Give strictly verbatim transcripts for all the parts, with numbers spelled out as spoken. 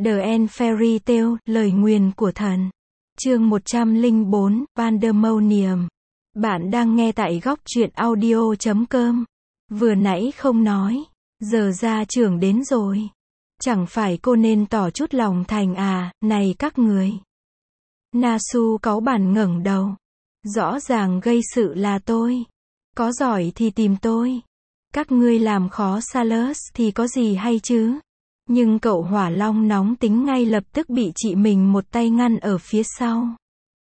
The End Fairy Tale, lời nguyền của thần. Chương một trăm lẻ bốn, Pandemonium. Bạn đang nghe tại góc truyện audio chấm com. Vừa nãy không nói, giờ gia trưởng đến rồi. Chẳng phải cô nên tỏ chút lòng thành à, này các người. Nasu cáu bản ngẩng đầu. Rõ ràng gây sự là tôi. Có giỏi thì tìm tôi. Các ngươi làm khó Salus thì có gì hay chứ? Nhưng cậu hỏa long nóng tính ngay lập tức bị chị mình một tay ngăn ở phía sau.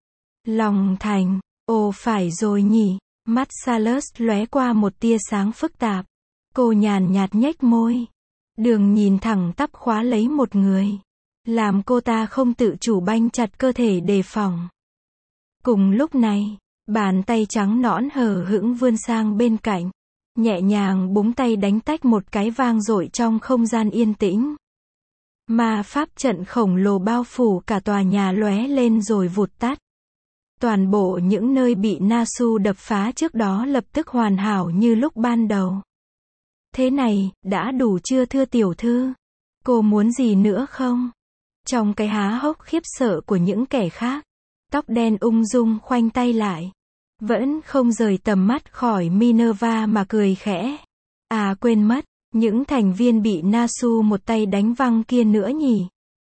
Lòng thành, ồ phải rồi nhỉ, mắt Salus lóe qua một tia sáng phức tạp. Cô nhàn nhạt nhếch môi. Đường nhìn thẳng tắp khóa lấy một người. Làm cô ta không tự chủ banh chặt cơ thể đề phòng. Cùng lúc này, bàn tay trắng nõn hờ hững vươn sang bên cạnh. Nhẹ nhàng búng tay đánh tách một cái vang dội trong không gian yên tĩnh. Ma pháp trận khổng lồ bao phủ cả tòa nhà lóe lên rồi vụt tắt. Toàn bộ những nơi bị Nasu đập phá trước đó lập tức hoàn hảo như lúc ban đầu. Thế này, đã đủ chưa thưa tiểu thư? Cô muốn gì nữa không? Trong cái há hốc khiếp sợ của những kẻ khác, tóc đen ung dung khoanh tay lại. Vẫn không rời tầm mắt khỏi Minerva mà cười khẽ. À quên mất, những thành viên bị Nasu một tay đánh văng kia nữa nhỉ.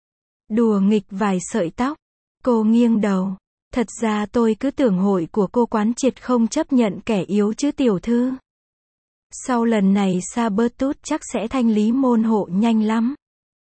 Đùa nghịch vài sợi tóc. Cô nghiêng đầu. Thật ra tôi cứ tưởng hội của cô quán triệt không chấp nhận kẻ yếu chứ tiểu thư. Sau lần này Sabertooth chắc sẽ thanh lý môn hộ nhanh lắm.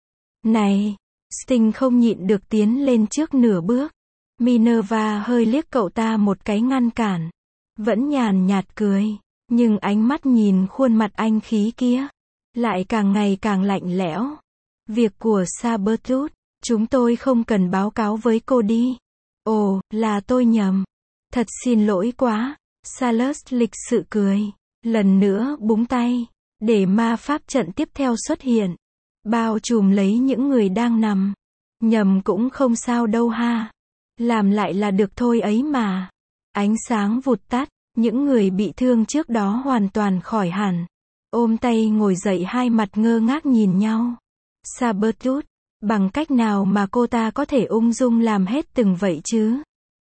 Này, Sting không nhịn được tiến lên trước nửa bước. Minerva hơi liếc cậu ta một cái ngăn cản. Vẫn nhàn nhạt cười. Nhưng ánh mắt nhìn khuôn mặt anh khí kia. Lại càng ngày càng lạnh lẽo. Việc của Sabertooth, chúng tôi không cần báo cáo với cô đi. Ồ, là tôi nhầm. Thật xin lỗi quá. Salus lịch sự cười. Lần nữa búng tay. Để ma pháp trận tiếp theo xuất hiện. Bao trùm lấy những người đang nằm. Nhầm cũng không sao đâu ha. Làm lại là được thôi ấy mà. Ánh sáng vụt tắt. Những người bị thương trước đó hoàn toàn khỏi hẳn. Ôm tay ngồi dậy hai mặt ngơ ngác nhìn nhau. Sabertooth, bằng cách nào mà cô ta có thể ung dung làm hết từng vậy chứ?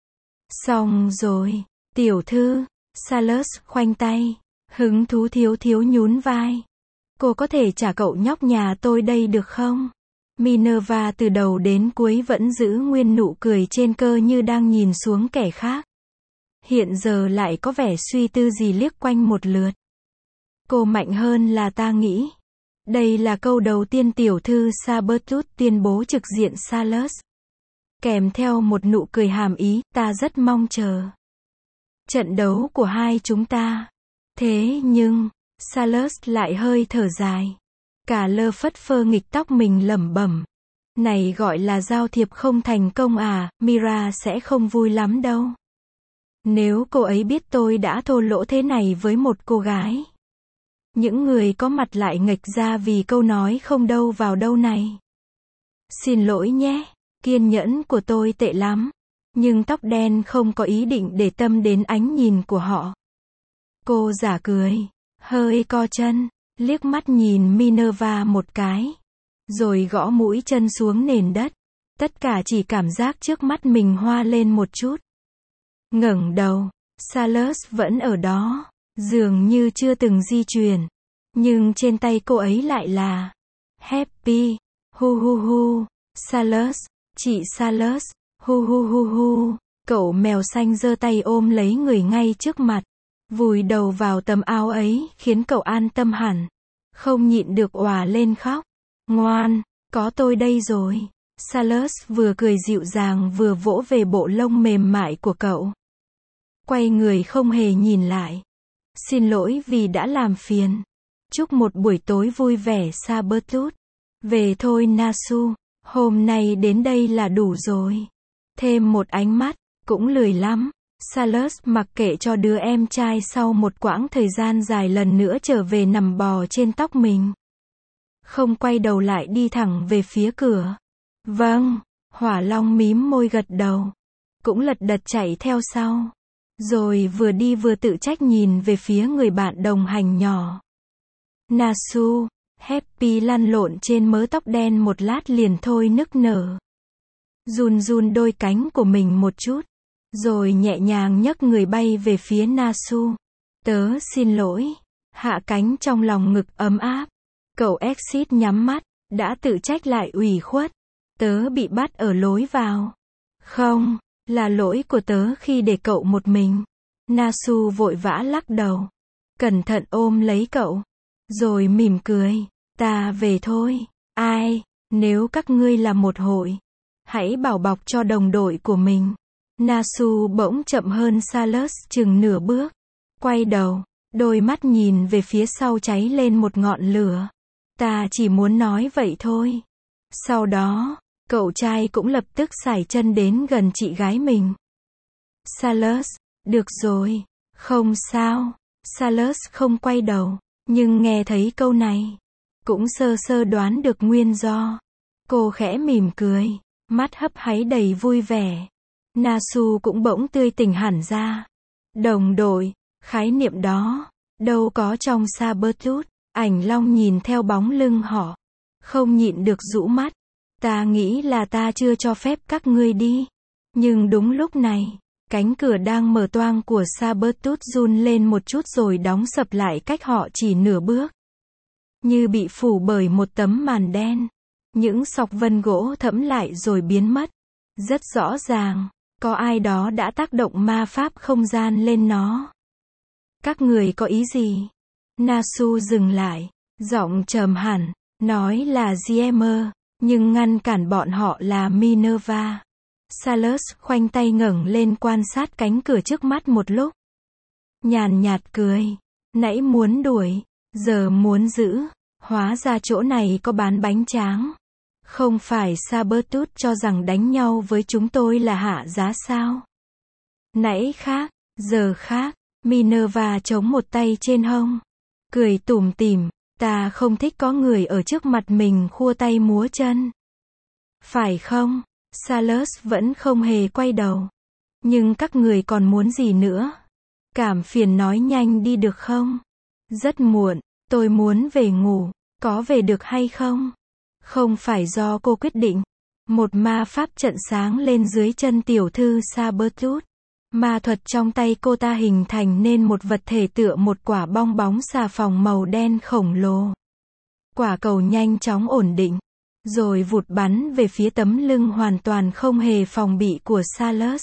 Xong rồi, tiểu thư. Salus khoanh tay. Hứng thú thiếu thiếu nhún vai. Cô có thể trả cậu nhóc nhà tôi đây được không? Minerva từ đầu đến cuối vẫn giữ nguyên nụ cười trên cơ như đang nhìn xuống kẻ khác. Hiện giờ lại có vẻ suy tư gì liếc quanh một lượt. Cô mạnh hơn là ta nghĩ. Đây là câu đầu tiên tiểu thư Sabertooth tuyên bố trực diện Salus. Kèm theo một nụ cười hàm ý, ta rất mong chờ trận đấu của hai chúng ta. Thế nhưng, Salus lại hơi thở dài. Cả lơ phất phơ nghịch tóc mình lẩm bẩm. Này gọi là giao thiệp không thành công à, Mira sẽ không vui lắm đâu. Nếu cô ấy biết tôi đã thô lỗ thế này với một cô gái. Những người có mặt lại nghịch ra vì câu nói không đâu vào đâu này. Xin lỗi nhé, kiên nhẫn của tôi tệ lắm. Nhưng tóc đen không có ý định để tâm đến ánh nhìn của họ. Cô giả cười, hơi co chân, liếc mắt nhìn Minerva một cái. Rồi gõ mũi chân xuống nền đất. Tất cả chỉ cảm giác trước mắt mình hoa lên một chút. Ngẩng đầu, Salus vẫn ở đó, dường như chưa từng di chuyển. Nhưng trên tay cô ấy lại là Happy, hu hu hu, Salus, chị Salus, hu hu hu hu. Cậu mèo xanh giơ tay ôm lấy người ngay trước mặt, vùi đầu vào tấm áo ấy, khiến cậu an tâm hẳn. Không nhịn được òa lên khóc. Ngoan, có tôi đây rồi. Salus vừa cười dịu dàng vừa vỗ về bộ lông mềm mại của cậu. Quay người không hề nhìn lại. Xin lỗi vì đã làm phiền. Chúc một buổi tối vui vẻ Sabertooth. Về thôi Nasu. Hôm nay đến đây là đủ rồi. Thêm một ánh mắt, cũng lười lắm. Salus mặc kệ cho đứa em trai sau một quãng thời gian dài lần nữa trở về nằm bò trên tóc mình. Không quay đầu lại đi thẳng về phía cửa. Vâng, hỏa long mím môi gật đầu. Cũng lật đật chạy theo sau. Rồi vừa đi vừa tự trách nhìn về phía người bạn đồng hành nhỏ. Nasu, Happy lăn lộn trên mớ tóc đen một lát liền thôi nức nở. Run run đôi cánh của mình một chút, rồi nhẹ nhàng nhấc người bay về phía Nasu. Tớ xin lỗi. Hạ cánh trong lòng ngực ấm áp. Cậu Exit nhắm mắt, đã tự trách lại ủy khuất. Tớ bị bắt ở lối vào. Không, là lỗi của tớ khi để cậu một mình. Nasu vội vã lắc đầu. Cẩn thận ôm lấy cậu. Rồi mỉm cười. Ta về thôi. Ai, nếu các ngươi là một hội, hãy bảo bọc cho đồng đội của mình. Nasu bỗng chậm hơn Salus chừng nửa bước. Quay đầu, đôi mắt nhìn về phía sau cháy lên một ngọn lửa. Ta chỉ muốn nói vậy thôi. Sau đó, cậu trai cũng lập tức sải chân đến gần chị gái mình. Salus, được rồi, không sao. Salus không quay đầu, nhưng nghe thấy câu này, cũng sơ sơ đoán được nguyên do. Cô khẽ mỉm cười, mắt hấp háy đầy vui vẻ. Nasu cũng bỗng tươi tỉnh hẳn ra. Đồng đội, khái niệm đó, đâu có trong Sabretooth. Ảnh Long nhìn theo bóng lưng họ, không nhịn được rũ mắt. Ta nghĩ là ta chưa cho phép các ngươi đi. Nhưng đúng lúc này, cánh cửa đang mở toang của Sabretooth run lên một chút rồi đóng sập lại cách họ chỉ nửa bước. Như bị phủ bởi một tấm màn đen. Những sọc vân gỗ thẫm lại rồi biến mất. Rất rõ ràng, có ai đó đã tác động ma pháp không gian lên nó. Các người có ý gì? Nasu dừng lại, giọng trầm hẳn, nói là Gmer, nhưng ngăn cản bọn họ là Minerva. Salus khoanh tay ngẩng lên quan sát cánh cửa trước mắt một lúc. Nhàn nhạt cười, nãy muốn đuổi, giờ muốn giữ, hóa ra chỗ này có bán bánh tráng. Không phải Sabretooth cho rằng đánh nhau với chúng tôi là hạ giá sao? Nãy khác, giờ khác. Minerva chống một tay trên hông, cười tủm tỉm, ta không thích có người ở trước mặt mình khua tay múa chân. Phải không? Salus vẫn không hề quay đầu. Nhưng các người còn muốn gì nữa? Cảm phiền nói nhanh đi được không? Rất muộn, tôi muốn về ngủ, có về được hay không? Không phải do cô quyết định. Một ma pháp trận sáng lên dưới chân tiểu thư Sabretooth. Ma thuật trong tay cô ta hình thành nên một vật thể tựa một quả bong bóng xà phòng màu đen khổng lồ. Quả cầu nhanh chóng ổn định, rồi vụt bắn về phía tấm lưng hoàn toàn không hề phòng bị của Salus.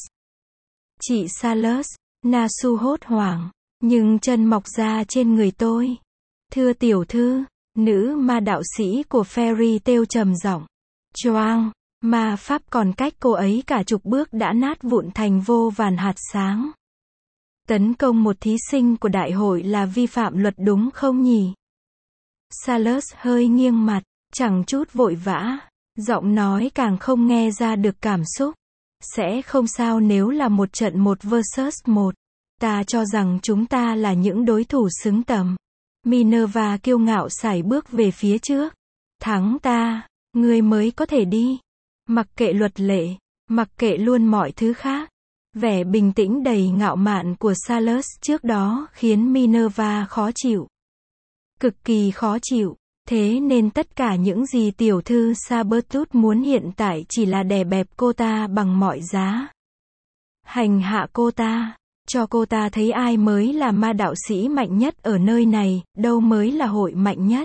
Chị Salus, Nasu hốt hoảng, nhưng chân mọc ra trên người tôi. Thưa tiểu thư, nữ ma đạo sĩ của Fairy Tail trầm giọng. Choang. Ma pháp còn cách cô ấy cả chục bước đã nát vụn thành vô vàn hạt sáng. Tấn công một thí sinh của đại hội là vi phạm luật đúng không nhỉ? Salus hơi nghiêng mặt, chẳng chút vội vã, giọng nói càng không nghe ra được cảm xúc. Sẽ không sao nếu là một trận một versus một. Ta cho rằng chúng ta là những đối thủ xứng tầm. Minerva kiêu ngạo sải bước về phía trước. Thắng ta, ngươi mới có thể đi. Mặc kệ luật lệ, mặc kệ luôn mọi thứ khác. Vẻ bình tĩnh đầy ngạo mạn của Salus trước đó khiến Minerva khó chịu. Cực kỳ khó chịu. Thế nên tất cả những gì tiểu thư Sabretooth muốn hiện tại chỉ là đè bẹp cô ta bằng mọi giá. Hành hạ cô ta, cho cô ta thấy ai mới là ma đạo sĩ mạnh nhất ở nơi này, đâu mới là hội mạnh nhất.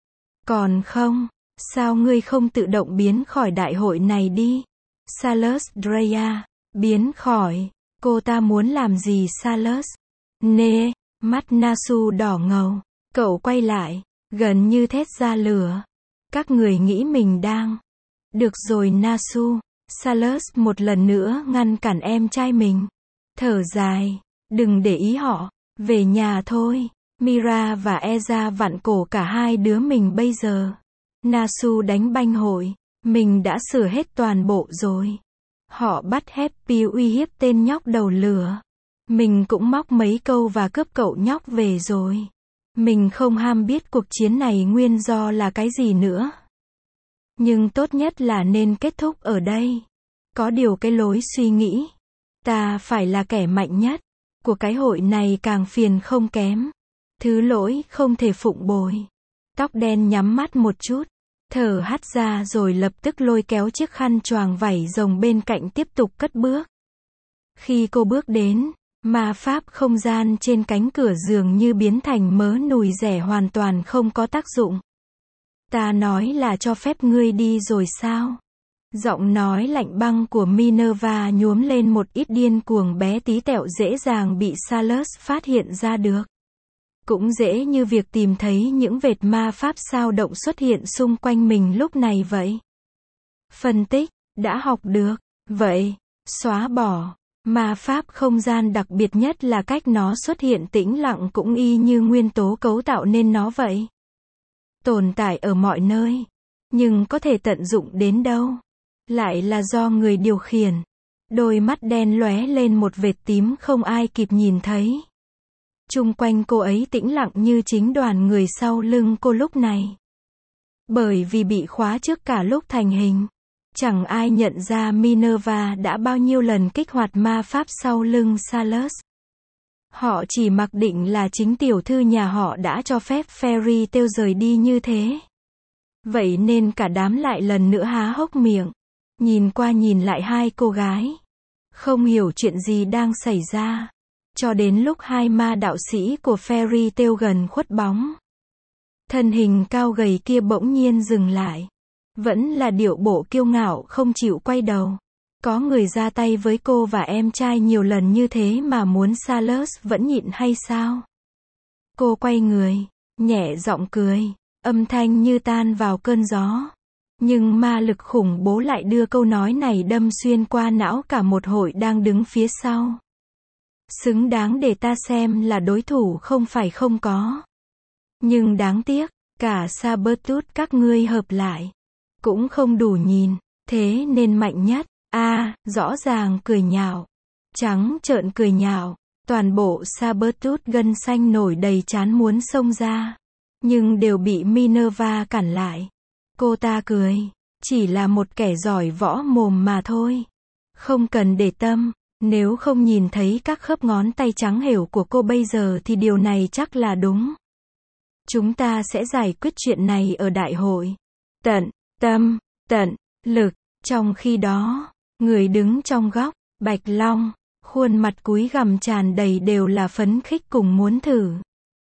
Còn không, sao ngươi không tự động biến khỏi đại hội này đi? Salus Drea, biến khỏi, cô ta muốn làm gì Salus? Nê, mắt Nasu đỏ ngầu, cậu quay lại, gần như thét ra lửa. Các người nghĩ mình đang... Được rồi Nasu, Salus một lần nữa ngăn cản em trai mình. Thở dài, đừng để ý họ, về nhà thôi. Mira và Eza vặn cổ cả hai đứa mình bây giờ. Nasu đánh banh hội, mình đã sửa hết toàn bộ rồi. Họ bắt Happy uy hiếp tên nhóc đầu lửa. Mình cũng móc mấy câu và cướp cậu nhóc về rồi. Mình không ham biết cuộc chiến này nguyên do là cái gì nữa. Nhưng tốt nhất là nên kết thúc ở đây. Có điều cái lối suy nghĩ, ta phải là kẻ mạnh nhất, của cái hội này càng phiền không kém. Thứ lỗi không thể phụng bồi. Tóc đen nhắm mắt một chút, thở hắt ra rồi lập tức lôi kéo chiếc khăn choàng vảy rồng bên cạnh tiếp tục cất bước. Khi cô bước đến, ma pháp không gian trên cánh cửa dường như biến thành mớ nùi rẻ hoàn toàn không có tác dụng. Ta nói là cho phép ngươi đi rồi sao? Giọng nói lạnh băng của Minerva nhuốm lên một ít điên cuồng bé tí tẹo dễ dàng bị Salus phát hiện ra được. Cũng dễ như việc tìm thấy những vệt ma pháp sao động xuất hiện xung quanh mình lúc này vậy. Phân tích, đã học được. Vậy, xóa bỏ. Ma pháp không gian đặc biệt nhất là cách nó xuất hiện tĩnh lặng cũng y như nguyên tố cấu tạo nên nó vậy. Tồn tại ở mọi nơi. Nhưng có thể tận dụng đến đâu? Lại là do người điều khiển. Đôi mắt đen lóe lên một vệt tím không ai kịp nhìn thấy. Chung quanh cô ấy tĩnh lặng như chính đoàn người sau lưng cô lúc này. Bởi vì bị khóa trước cả lúc thành hình. Chẳng ai nhận ra Minerva đã bao nhiêu lần kích hoạt ma pháp sau lưng Salus. Họ chỉ mặc định là chính tiểu thư nhà họ đã cho phép Fairy Tail rời đi như thế. Vậy nên cả đám lại lần nữa há hốc miệng. Nhìn qua nhìn lại hai cô gái. Không hiểu chuyện gì đang xảy ra. Cho đến lúc hai ma đạo sĩ của Fairy Tail gần khuất bóng. Thân hình cao gầy kia bỗng nhiên dừng lại. Vẫn là điệu bộ kiêu ngạo không chịu quay đầu. Có người ra tay với cô và em trai nhiều lần như thế mà muốn Salus vẫn nhịn hay sao? Cô quay người, nhẹ giọng cười, âm thanh như tan vào cơn gió. Nhưng ma lực khủng bố lại đưa câu nói này đâm xuyên qua não cả một hội đang đứng phía sau. Xứng đáng để ta xem là đối thủ không phải không có. Nhưng đáng tiếc, cả Sabertooth các ngươi hợp lại. Cũng không đủ nhìn, thế nên mạnh nhất. A, à, rõ ràng cười nhạo. Trắng trợn cười nhạo. Toàn bộ Sabertooth gân xanh nổi đầy trán muốn xông ra. Nhưng đều bị Minerva cản lại. Cô ta cười. Chỉ là một kẻ giỏi võ mồm mà thôi. Không cần để tâm. Nếu không nhìn thấy các khớp ngón tay trắng hều của cô bây giờ thì điều này chắc là đúng. Chúng ta sẽ giải quyết chuyện này ở đại hội. Tận tâm, tận lực. Trong khi đó, người đứng trong góc, Bạch Long, khuôn mặt cúi gằm tràn đầy đều là phấn khích cùng muốn thử.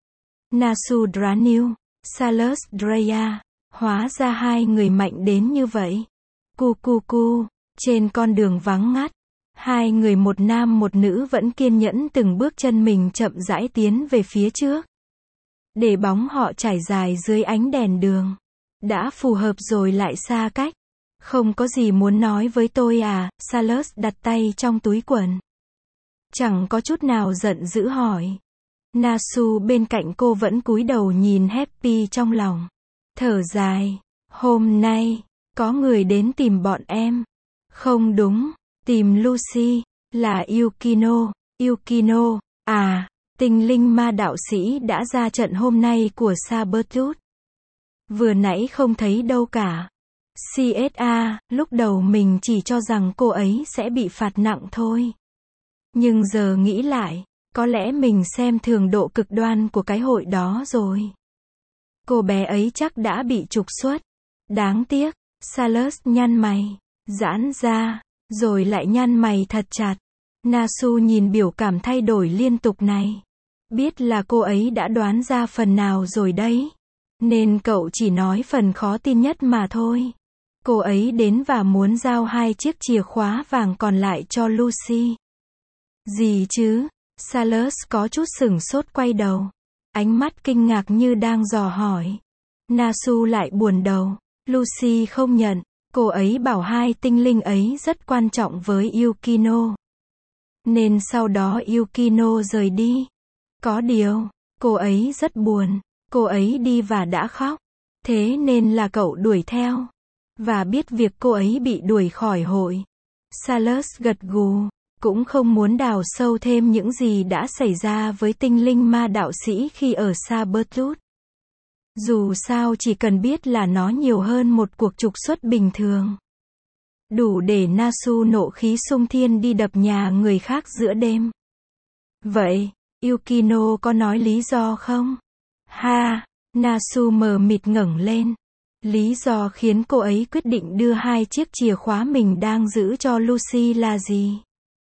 Nasu Dranil, Salus Dreya, hóa ra hai người mạnh đến như vậy. Cu cu cu, trên con đường vắng ngắt, hai người một nam một nữ vẫn kiên nhẫn từng bước chân mình chậm rãi tiến về phía trước. Để bóng họ trải dài dưới ánh đèn đường. Đã phù hợp rồi lại xa cách. Không có gì muốn nói với tôi à? Salus đặt tay trong túi quần. Chẳng có chút nào giận dữ hỏi. Nasu bên cạnh cô vẫn cúi đầu nhìn Happy trong lòng. Thở dài. Hôm nay, có người đến tìm bọn em. Không đúng, tìm Lucy, là Yukino. Yukino, à, tinh linh ma đạo sĩ đã ra trận hôm nay của Sabertooth. Vừa nãy không thấy đâu cả. xê ét a, lúc đầu mình chỉ cho rằng cô ấy sẽ bị phạt nặng thôi. Nhưng giờ nghĩ lại, có lẽ mình xem thường độ cực đoan của cái hội đó rồi. Cô bé ấy chắc đã bị trục xuất. Đáng tiếc, Salus nhăn mày, giãn ra, rồi lại nhăn mày thật chặt. Nasu nhìn biểu cảm thay đổi liên tục này. Biết là cô ấy đã đoán ra phần nào rồi đấy. Nên cậu chỉ nói phần khó tin nhất mà thôi. Cô ấy đến và muốn giao hai chiếc chìa khóa vàng còn lại cho Lucy. Gì chứ? Salus có chút sửng sốt quay đầu. Ánh mắt kinh ngạc như đang dò hỏi. Nasu lại buồn đầu. Lucy không nhận. Cô ấy bảo hai tinh linh ấy rất quan trọng với Yukino. Nên sau đó Yukino rời đi. Có điều, cô ấy rất buồn. Cô ấy đi và đã khóc. Thế nên là cậu đuổi theo. Và biết việc cô ấy bị đuổi khỏi hội. Salus gật gù. Cũng không muốn đào sâu thêm những gì đã xảy ra với tinh linh ma đạo sĩ khi ở Sabertooth. Dù sao chỉ cần biết là nó nhiều hơn một cuộc trục xuất bình thường. Đủ để Nasu nộ khí xung thiên đi đập nhà người khác giữa đêm. Vậy, Yukino có nói lý do không? Ha, Nasu mờ mịt ngẩng lên. Lý do khiến cô ấy quyết định đưa hai chiếc chìa khóa mình đang giữ cho Lucy là gì?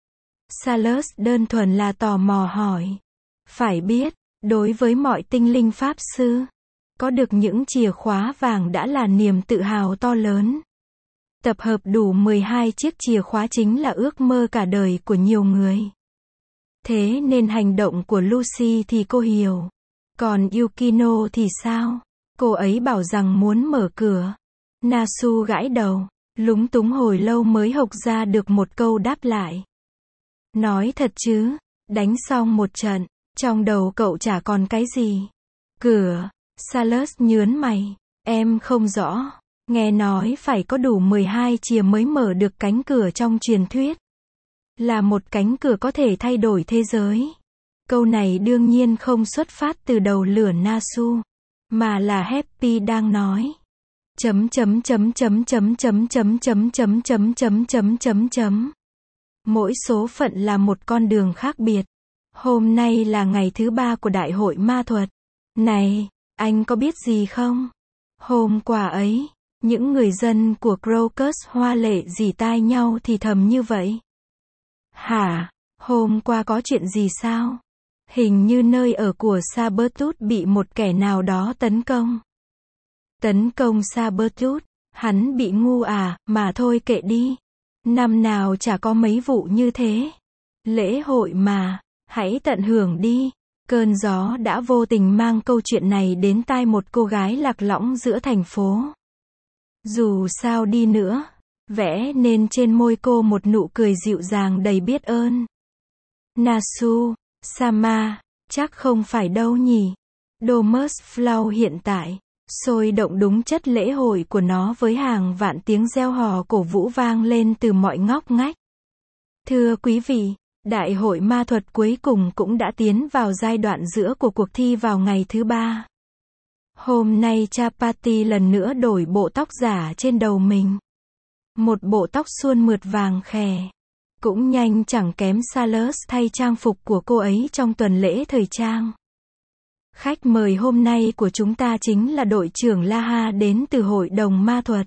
Salus đơn thuần là tò mò hỏi. Phải biết, đối với mọi tinh linh pháp sư, có được những chìa khóa vàng đã là niềm tự hào to lớn. Tập hợp đủ mười hai chiếc chìa khóa chính là ước mơ cả đời của nhiều người. Thế nên hành động của Lucy thì cô hiểu. Còn Yukino thì sao? Cô ấy bảo rằng muốn mở cửa. Nasu gãi đầu, lúng túng hồi lâu mới hộc ra được một câu đáp lại. Nói thật chứ, đánh xong một trận, trong đầu cậu chả còn cái gì. Cửa, Salus nhớn mày, em không rõ, nghe nói phải có đủ mười hai chìa mới mở được cánh cửa trong truyền thuyết. Là một cánh cửa có thể thay đổi thế giới. Câu này đương nhiên không xuất phát từ đầu lửa Nasu, mà là Happy đang nói. Chấm chấm chấm chấm chấm chấm chấm chấm chấm chấm chấm chấm chấm chấm. Mỗi số phận là một con đường khác biệt. Hôm nay là ngày thứ ba của Đại hội Ma thuật. Này, anh có biết gì không? Hôm qua ấy, những người dân của Crocus hoa lệ rỉ tai nhau thì thầm như vậy. Hả? Hôm qua có chuyện gì sao? Hình như nơi ở của Sabertooth bị một kẻ nào đó tấn công. Tấn công Sabertooth? Hắn bị ngu à, mà thôi kệ đi. Năm nào chả có mấy vụ như thế. Lễ hội mà, hãy tận hưởng đi. Cơn gió đã vô tình mang câu chuyện này đến tai một cô gái lạc lõng giữa thành phố. Dù sao đi nữa, vẽ nên trên môi cô một nụ cười dịu dàng đầy biết ơn. Nasu, Sama, chắc không phải đâu nhỉ. Domus Flow hiện tại, sôi động đúng chất lễ hội của nó với hàng vạn tiếng reo hò cổ vũ vang lên từ mọi ngóc ngách. Thưa quý vị, Đại hội ma thuật cuối cùng cũng đã tiến vào giai đoạn giữa của cuộc thi vào ngày thứ ba. Hôm nay Chapati lần nữa đổi bộ tóc giả trên đầu mình. Một bộ tóc suôn mượt vàng khè. Cũng nhanh chẳng kém Salus thay trang phục của cô ấy trong tuần lễ thời trang. Khách mời hôm nay của chúng ta chính là đội trưởng Laha đến từ hội đồng ma thuật.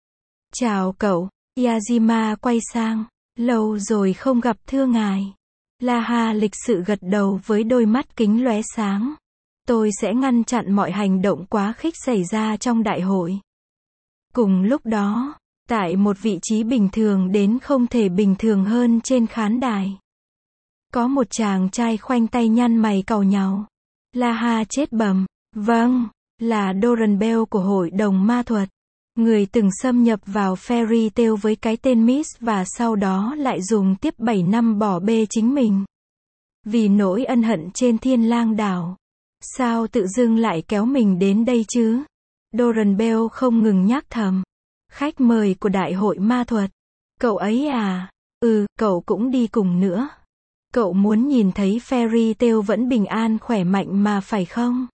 Chào cậu, Yajima quay sang. Lâu rồi không gặp thưa ngài. Laha lịch sự gật đầu với đôi mắt kính lóe sáng. Tôi sẽ ngăn chặn mọi hành động quá khích xảy ra trong đại hội. Cùng lúc đó, tại một vị trí bình thường đến không thể bình thường hơn trên khán đài, có một chàng trai khoanh tay nhăn mày cau nhàu. Laha chết bầm. Vâng, là Doran Bell của hội đồng ma thuật. Người từng xâm nhập vào Fairy Tail với cái tên Miss và sau đó lại dùng tiếp bảy năm bỏ bê chính mình. Vì nỗi ân hận trên Thiên Lang đảo. Sao tự dưng lại kéo mình đến đây chứ? Doran Bell không ngừng nhắc thầm. Khách mời của Đại hội ma thuật. Cậu ấy à? Ừ, cậu cũng đi cùng nữa. Cậu muốn nhìn thấy Fairy Tail vẫn bình an khỏe mạnh mà phải không?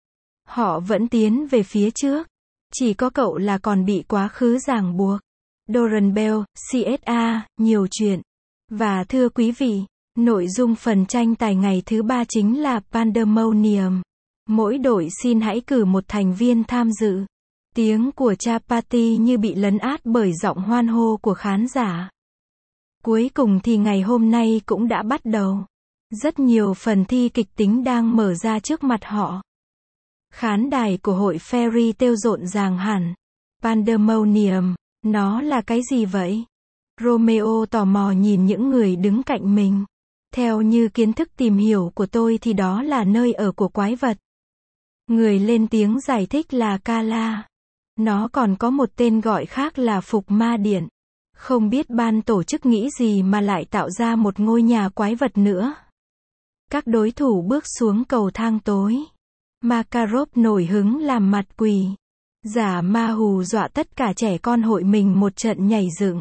Họ vẫn tiến về phía trước. Chỉ có cậu là còn bị quá khứ ràng buộc. Doran Bell, xê ét a, nhiều chuyện. Và thưa quý vị, nội dung phần tranh tài ngày thứ ba chính là Pandemonium. Mỗi đội xin hãy cử một thành viên tham dự. Tiếng của Chapati như bị lấn át bởi giọng hoan hô của khán giả. Cuối cùng thì ngày hôm nay cũng đã bắt đầu. Rất nhiều phần thi kịch tính đang mở ra trước mặt họ. Khán đài của hội Fairy Tail rộn ràng hẳn. Pandemonium, nó là cái gì vậy? Romeo tò mò nhìn những người đứng cạnh mình. Theo như kiến thức tìm hiểu của tôi thì đó là nơi ở của quái vật. Người lên tiếng giải thích là Kala. Nó còn có một tên gọi khác là Phục Ma Điện. Không biết ban tổ chức nghĩ gì mà lại tạo ra một ngôi nhà quái vật nữa. Các đối thủ bước xuống cầu thang tối. Makarov nổi hứng làm mặt quỳ. Giả ma hù dọa tất cả trẻ con hội mình một trận nhảy dựng.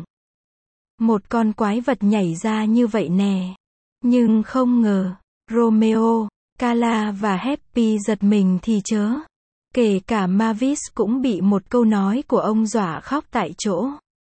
Một con quái vật nhảy ra như vậy nè. Nhưng không ngờ, Romeo, Kala và Happy giật mình thì chớ. Kể cả Mavis cũng bị một câu nói của ông dọa khóc tại chỗ.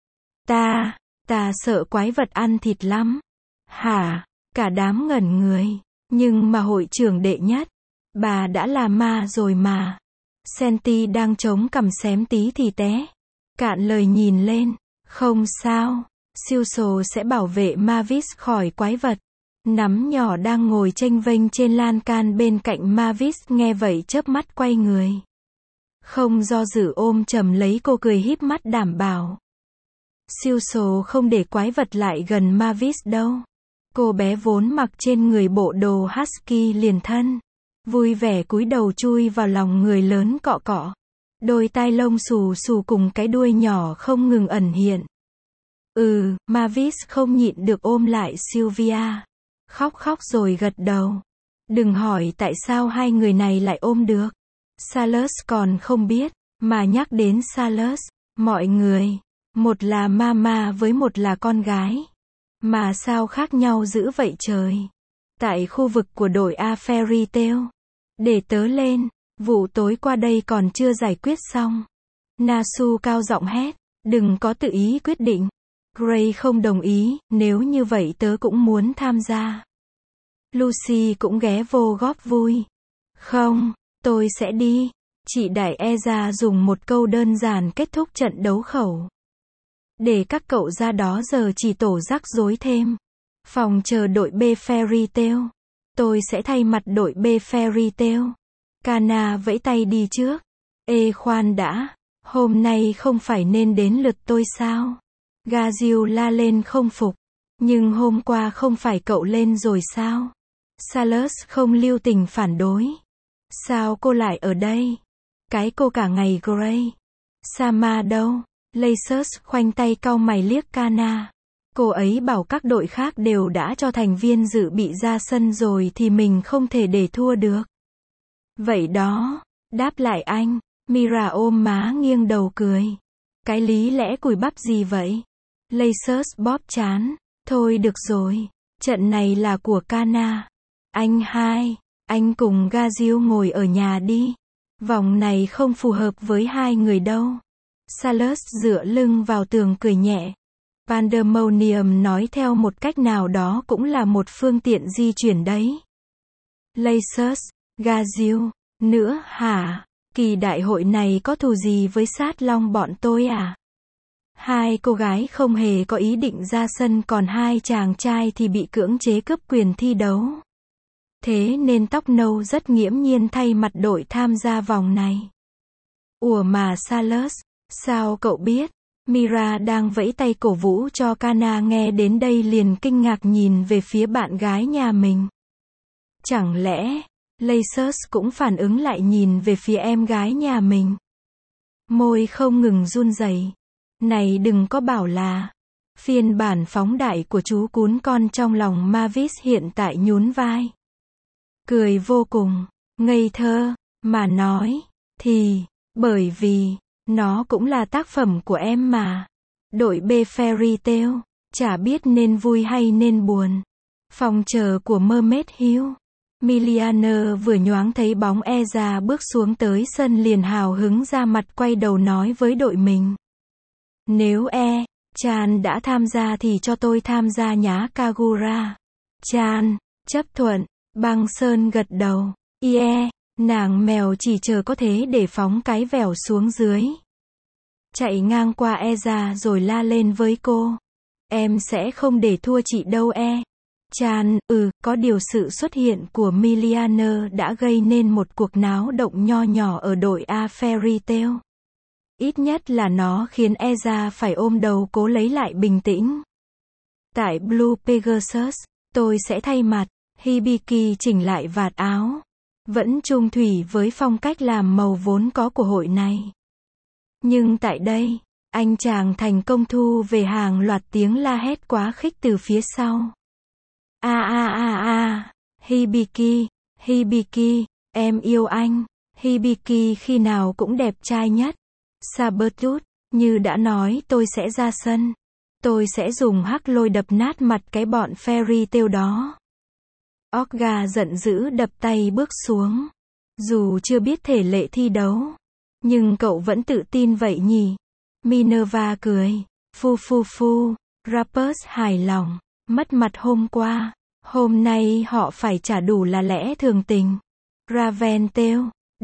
Ta, ta sợ quái vật ăn thịt lắm. Hả? Cả đám ngẩn người. Nhưng mà hội trưởng đệ nhất, bà đã là ma rồi mà. Senti đang chống cằm xém tí thì té. Cạn lời nhìn lên. Không sao. Siêu sồ sẽ bảo vệ Mavis khỏi quái vật. Nắm nhỏ đang ngồi chênh vênh trên lan can bên cạnh Mavis nghe vậy chớp mắt quay người. Không do dự ôm chầm lấy cô cười híp mắt đảm bảo. Siêu sồ không để quái vật lại gần Mavis đâu. Cô bé vốn mặc trên người bộ đồ husky liền thân. Vui vẻ cúi đầu chui vào lòng người lớn cọ cọ. Đôi tai lông xù xù cùng cái đuôi nhỏ không ngừng ẩn hiện. Ừ, Mavis không nhịn được ôm lại Sylvia. Khóc khóc rồi gật đầu. Đừng hỏi tại sao hai người này lại ôm được. Salus còn không biết, mà nhắc đến Salus, mọi người, một là mama với một là con gái. Mà sao khác nhau dữ vậy trời. Tại khu vực của đội A Fairy Tail. Để tớ lên, vụ tối qua đây còn chưa giải quyết xong. Nasu cao giọng hét, đừng có tự ý quyết định. Gray không đồng ý, nếu như vậy tớ cũng muốn tham gia. Lucy cũng ghé vô góp vui. Không, tôi sẽ đi. Chị đại Eza dùng một câu đơn giản kết thúc trận đấu khẩu. Để các cậu ra đó giờ chỉ tổ rắc rối thêm. Phòng chờ đội B Fairy Tail. Tôi sẽ thay mặt đội B Fairy Tail. Kana vẫy tay đi trước. Ê khoan đã, hôm nay không phải nên đến lượt tôi sao? Gazil la lên không phục. Nhưng hôm qua không phải cậu lên rồi sao? Salus không lưu tình phản đối. Sao cô lại ở đây? Cái cô cả ngày Gray. Sama đâu? Lacus khoanh tay cau mày liếc Kana. Cô ấy bảo các đội khác đều đã cho thành viên dự bị ra sân rồi thì mình không thể để thua được. Vậy đó, đáp lại anh. Mira ôm má nghiêng đầu cười. Cái lý lẽ cùi bắp gì vậy? Lacus bóp chán. Thôi được rồi, trận này là của Kana. Anh hai, anh cùng Gazil ngồi ở nhà đi. Vòng này không phù hợp với hai người đâu. Salus dựa lưng vào tường cười nhẹ. Pandemonium nói theo một cách nào đó cũng là một phương tiện di chuyển đấy. Lacus, Gazil, nữa hả? Kỳ đại hội này có thù gì với sát long bọn tôi à? Hai cô gái không hề có ý định ra sân còn hai chàng trai thì bị cưỡng chế cướp quyền thi đấu. Thế nên tóc nâu rất nghiễm nhiên thay mặt đội tham gia vòng này. Ủa mà Salus, sao cậu biết? Mira đang vẫy tay cổ vũ cho Kana nghe đến đây liền kinh ngạc nhìn về phía bạn gái nhà mình. Chẳng lẽ, Lacus cũng phản ứng lại nhìn về phía em gái nhà mình. Môi không ngừng run rẩy. Này đừng có bảo là, phiên bản phóng đại của chú cún con trong lòng Mavis hiện tại nhún vai. Cười vô cùng, ngây thơ, mà nói, thì, bởi vì, nó cũng là tác phẩm của em mà. Đội B Fairy Tail, chả biết nên vui hay nên buồn. Phòng chờ của Mermaid Hill. Milianer vừa nhoáng thấy bóng Eza bước xuống tới sân liền hào hứng ra mặt quay đầu nói với đội mình. Nếu E, Chan đã tham gia thì cho tôi tham gia nhá Kagura. Chan, chấp thuận, Băng Sơn gật đầu. Yeah, nàng mèo chỉ chờ có thế để phóng cái vèo xuống dưới. Chạy ngang qua Eza rồi la lên với cô. Em sẽ không để thua chị đâu E. Chan, ừ, có điều sự xuất hiện của Milianer đã gây nên một cuộc náo động nho nhỏ ở đội A Fairy Tail. Ít nhất là nó khiến Eza phải ôm đầu cố lấy lại bình tĩnh. Tại Blue Pegasus, tôi sẽ thay mặt, Hibiki chỉnh lại vạt áo. Vẫn chung thủy với phong cách làm màu vốn có của hội này. Nhưng tại đây, anh chàng thành công thu về hàng loạt tiếng la hét quá khích từ phía sau. A a a a, Hibiki, Hibiki, em yêu anh. Hibiki khi nào cũng đẹp trai nhất. Sabretooth, như đã nói tôi sẽ ra sân. Tôi sẽ dùng hắc lôi đập nát mặt cái bọn Fairy Tail đó. Orga giận dữ đập tay bước xuống. Dù chưa biết thể lệ thi đấu, nhưng cậu vẫn tự tin vậy nhỉ? Minerva cười. Phu phu phu, Rappers hài lòng. Mất mặt hôm qua, hôm nay họ phải trả đủ là lẽ thường tình. Raventail,